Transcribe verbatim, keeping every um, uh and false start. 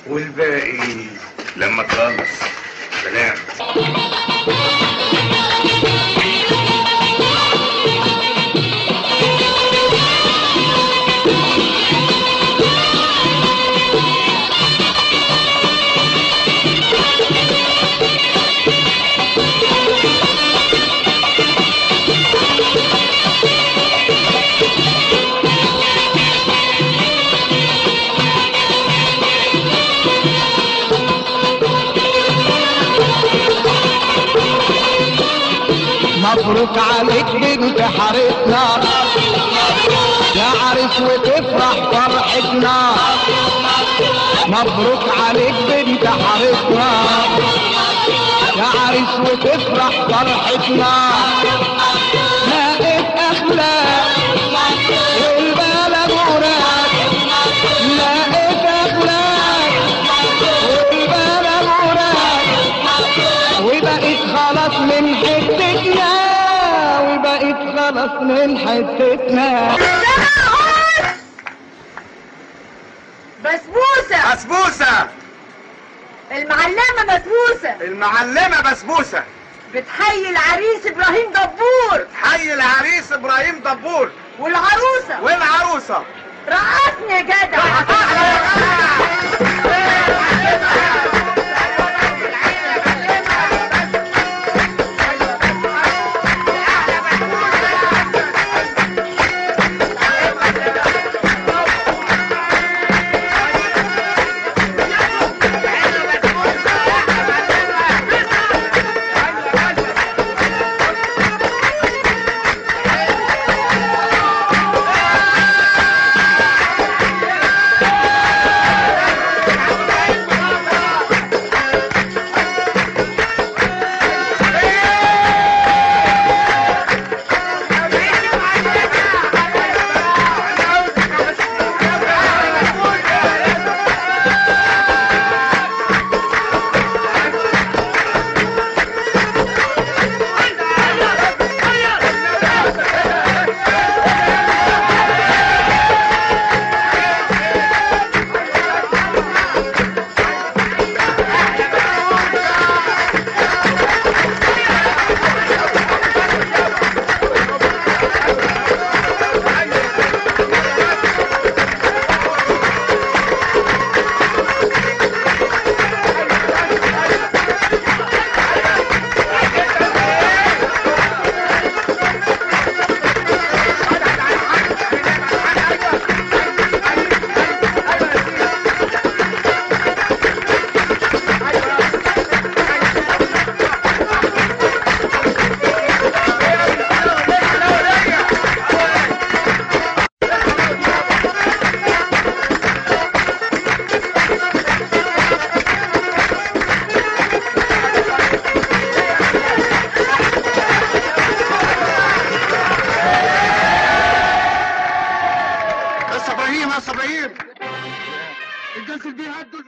والباقي لما تخلص. سلام. مبروك عليك بنت حارتنا يا عريس وتفرح فرحتنا. مبروك عليك بنت حارتنا يا عريس وتفرح فرحتنا. لقيت اخلاق والبلد وراك، لقيت اخلاق والبلد وراك، وبقيت خلاص من حتتنا، وبقيت خلاص من حتتنا. بسبوسة بسبوسة المعلمة بسبوسة المعلمة بسبوسة بتحيي العريس ابراهيم دبور، حي العريس ابراهيم دبور والعروسة والعروسة. رقصني يا جدع. يا ابراهيم يا ابراهيم الجلسة دي هدوا